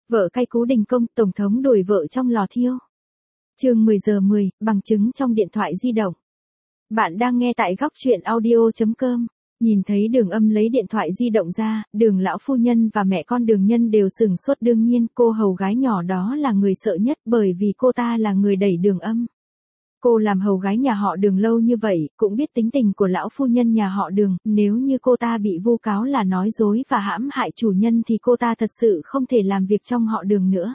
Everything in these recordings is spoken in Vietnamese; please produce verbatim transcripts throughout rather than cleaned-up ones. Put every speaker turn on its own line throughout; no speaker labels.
Vợ cay cú đình công, tổng thống đuổi vợ trong lò thiêu. Chương mười giờ mười, bằng chứng trong điện thoại di động. Bạn đang nghe tại góc truyện audio chấm com. Nhìn thấy Đường Âm lấy điện thoại di động ra, Đường lão phu nhân và mẹ con Đường Nhân đều sửng sốt, đương nhiên cô hầu gái nhỏ đó là người sợ nhất bởi vì cô ta là người đẩy Đường Âm. Cô làm hầu gái nhà họ Đường lâu như vậy, cũng biết tính tình của lão phu nhân nhà họ Đường, nếu như cô ta bị vu cáo là nói dối và hãm hại chủ nhân thì cô ta thật sự không thể làm việc trong họ Đường nữa.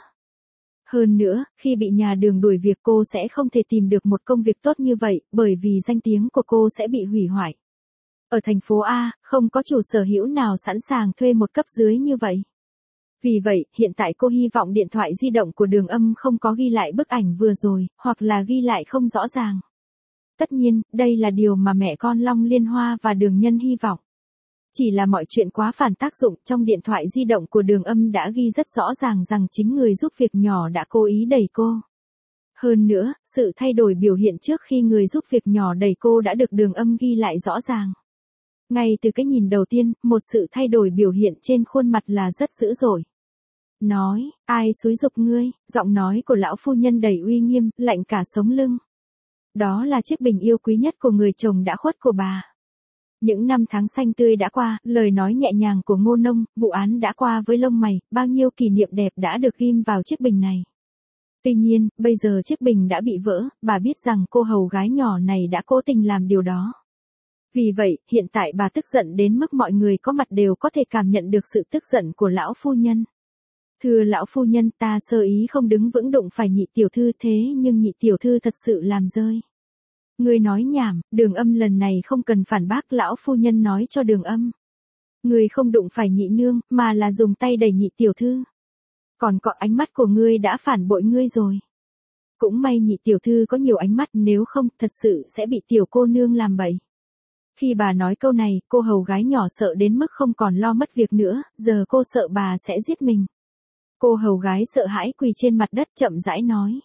Hơn nữa, khi bị nhà Đường đuổi việc cô sẽ không thể tìm được một công việc tốt như vậy, bởi vì danh tiếng của cô sẽ bị hủy hoại. Ở thành phố A, không có chủ sở hữu nào sẵn sàng thuê một cấp dưới như vậy. Vì vậy, hiện tại cô hy vọng điện thoại di động của Đường Âm không có ghi lại bức ảnh vừa rồi, hoặc là ghi lại không rõ ràng. Tất nhiên, đây là điều mà mẹ con Long Liên Hoa và Đường Nhân hy vọng. Chỉ là mọi chuyện quá phản tác dụng, trong điện thoại di động của Đường Âm đã ghi rất rõ ràng rằng chính người giúp việc nhỏ đã cố ý đẩy cô. Hơn nữa, sự thay đổi biểu hiện trước khi người giúp việc nhỏ đẩy cô đã được Đường Âm ghi lại rõ ràng. Ngay từ cái nhìn đầu tiên, một sự thay đổi biểu hiện trên khuôn mặt là rất dữ dội. Nói, ai xúi giục ngươi, giọng nói của lão phu nhân đầy uy nghiêm, lạnh cả sống lưng. Đó là chiếc bình yêu quý nhất của người chồng đã khuất của bà. Những năm tháng xanh tươi đã qua, lời nói nhẹ nhàng của Ngô Nông, vụ án đã qua với lông mày, bao nhiêu kỷ niệm đẹp đã được ghim vào chiếc bình này. Tuy nhiên, bây giờ chiếc bình đã bị vỡ, bà biết rằng cô hầu gái nhỏ này đã cố tình làm điều đó. Vì vậy, hiện tại bà tức giận đến mức mọi người có mặt đều có thể cảm nhận được sự tức giận của lão phu nhân. Thưa lão phu nhân, ta sơ ý không đứng vững đụng phải nhị tiểu thư, thế nhưng nhị tiểu thư thật sự làm rơi. Ngươi nói nhảm, Đường Âm lần này không cần phản bác, lão phu nhân nói cho Đường Âm. Ngươi không đụng phải nhị nương, mà là dùng tay đẩy nhị tiểu thư. Còn có ánh mắt của ngươi đã phản bội ngươi rồi. Cũng may nhị tiểu thư có nhiều ánh mắt, nếu không thật sự sẽ bị tiểu cô nương làm bậy. Khi bà nói câu này, cô hầu gái nhỏ sợ đến mức không còn lo mất việc nữa, giờ cô sợ bà sẽ giết mình. Cô hầu gái sợ hãi quỳ trên mặt đất chậm rãi nói.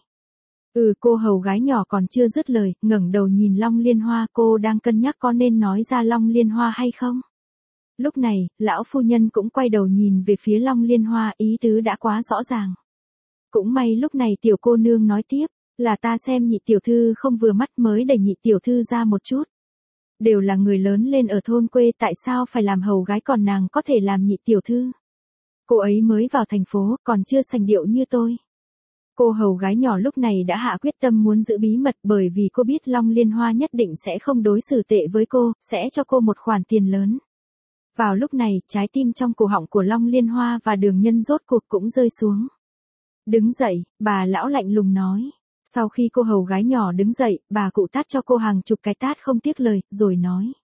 Ừ, cô hầu gái nhỏ còn chưa dứt lời, ngẩng đầu nhìn Long Liên Hoa, cô đang cân nhắc có nên nói ra Long Liên Hoa hay không. Lúc này, lão phu nhân cũng quay đầu nhìn về phía Long Liên Hoa, ý tứ đã quá rõ ràng. Cũng may lúc này tiểu cô nương nói tiếp, là ta xem nhị tiểu thư không vừa mắt mới đẩy nhị tiểu thư ra một chút. Đều là người lớn lên ở thôn quê, tại sao phải làm hầu gái còn nàng có thể làm nhị tiểu thư. Cô ấy mới vào thành phố, còn chưa sành điệu như tôi. Cô hầu gái nhỏ lúc này đã hạ quyết tâm muốn giữ bí mật, bởi vì cô biết Long Liên Hoa nhất định sẽ không đối xử tệ với cô, sẽ cho cô một khoản tiền lớn. Vào lúc này, trái tim trong cổ họng của Long Liên Hoa và Đường Nhân rốt cuộc cũng rơi xuống. Đứng dậy, bà lão lạnh lùng nói. Sau khi cô hầu gái nhỏ đứng dậy, bà cụ tát cho cô hàng chục cái tát không tiếc lời, rồi nói.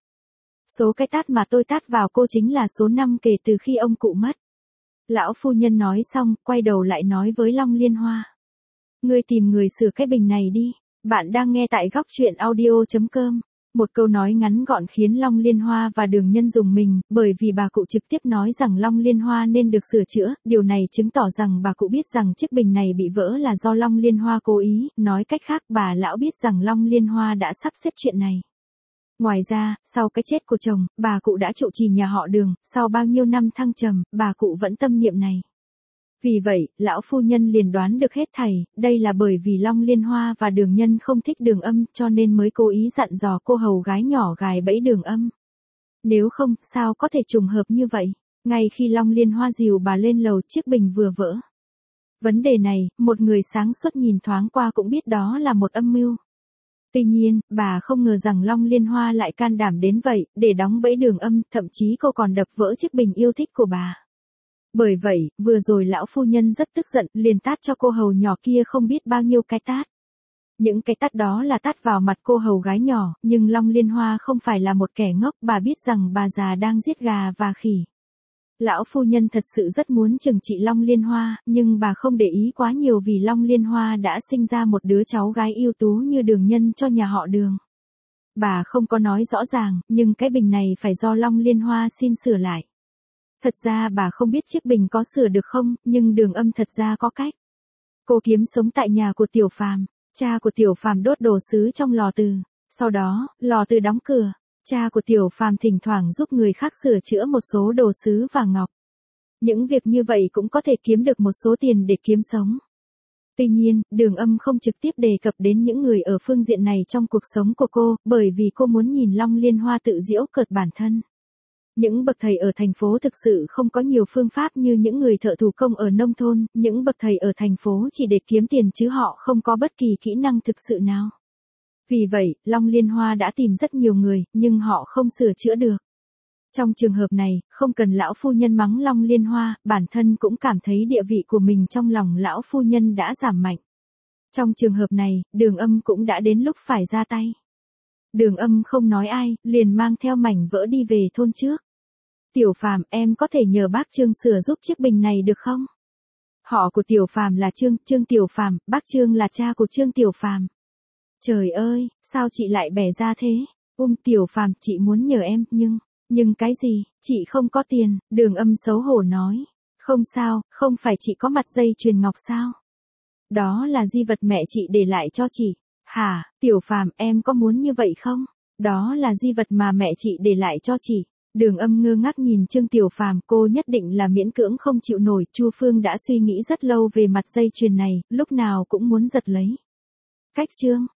Số cái tát mà tôi tát vào cô chính là số năm kể từ khi ông cụ mất. Lão phu nhân nói xong, quay đầu lại nói với Long Liên Hoa. Ngươi tìm người sửa cái bình này đi. Bạn đang nghe tại góc truyện audio chấm com. Một câu nói ngắn gọn khiến Long Liên Hoa và Đường Nhân rùng mình, bởi vì bà cụ trực tiếp nói rằng Long Liên Hoa nên được sửa chữa, điều này chứng tỏ rằng bà cụ biết rằng chiếc bình này bị vỡ là do Long Liên Hoa cố ý, nói cách khác bà lão biết rằng Long Liên Hoa đã sắp xếp chuyện này. Ngoài ra, sau cái chết của chồng, bà cụ đã trụ trì nhà họ Đường, sau bao nhiêu năm thăng trầm, bà cụ vẫn tâm niệm này. Vì vậy, lão phu nhân liền đoán được hết thảy, đây là bởi vì Long Liên Hoa và Đường Nhân không thích Đường Âm, cho nên mới cố ý dặn dò cô hầu gái nhỏ gài bẫy Đường Âm. Nếu không, sao có thể trùng hợp như vậy? Ngay khi Long Liên Hoa dìu bà lên lầu, chiếc bình vừa vỡ. Vấn đề này, một người sáng suốt nhìn thoáng qua cũng biết đó là một âm mưu. Tuy nhiên, bà không ngờ rằng Long Liên Hoa lại can đảm đến vậy, để đóng bẫy Đường Âm, thậm chí cô còn đập vỡ chiếc bình yêu thích của bà. Bởi vậy, vừa rồi lão phu nhân rất tức giận, liền tát cho cô hầu nhỏ kia không biết bao nhiêu cái tát. Những cái tát đó là tát vào mặt cô hầu gái nhỏ, nhưng Long Liên Hoa không phải là một kẻ ngốc, bà biết rằng bà già đang giết gà và khỉ. Lão phu nhân thật sự rất muốn trừng trị Long Liên Hoa, nhưng bà không để ý quá nhiều vì Long Liên Hoa đã sinh ra một đứa cháu gái ưu tú như Đường Nhân cho nhà họ Đường. Bà không có nói rõ ràng, nhưng cái bình này phải do Long Liên Hoa xin sửa lại. Thật ra bà không biết chiếc bình có sửa được không, nhưng Đường Âm thật ra có cách. Cô kiếm sống tại nhà của Tiểu Phàm, cha của Tiểu Phàm đốt đồ sứ trong lò từ, sau đó, lò từ đóng cửa, cha của Tiểu Phàm thỉnh thoảng giúp người khác sửa chữa một số đồ sứ và ngọc. Những việc như vậy cũng có thể kiếm được một số tiền để kiếm sống. Tuy nhiên, Đường Âm không trực tiếp đề cập đến những người ở phương diện này trong cuộc sống của cô, bởi vì cô muốn nhìn Long Liên Hoa tự giễu cợt bản thân. Những bậc thầy ở thành phố thực sự không có nhiều phương pháp như những người thợ thủ công ở nông thôn, những bậc thầy ở thành phố chỉ để kiếm tiền chứ họ không có bất kỳ kỹ năng thực sự nào. Vì vậy, Long Liên Hoa đã tìm rất nhiều người, nhưng họ không sửa chữa được. Trong trường hợp này, không cần lão phu nhân mắng Long Liên Hoa, bản thân cũng cảm thấy địa vị của mình trong lòng lão phu nhân đã giảm mạnh. Trong trường hợp này, Đường Âm cũng đã đến lúc phải ra tay. Đường Âm không nói ai, liền mang theo mảnh vỡ đi về thôn trước. Tiểu Phàm, em có thể nhờ bác Trương sửa giúp chiếc bình này được không? Họ của Tiểu Phàm là Trương, Trương Tiểu Phàm, bác Trương là cha của Trương Tiểu Phàm. Trời ơi, sao chị lại bẻ ra thế? Um Tiểu Phàm, chị muốn nhờ em, nhưng, nhưng cái gì, chị không có tiền, Đường Âm xấu hổ nói. Không sao, không phải chị có mặt dây chuyền ngọc sao? Đó là di vật mẹ chị để lại cho chị. Hả, Tiểu Phàm, em có muốn như vậy không? Đó là di vật mà mẹ chị để lại cho chị. Đường Âm ngơ ngác nhìn Trương Tiểu Phàm, cô nhất định là miễn cưỡng không chịu nổi, Chu Phương đã suy nghĩ rất lâu về mặt dây chuyền này, lúc nào cũng muốn giật lấy. Cách Trương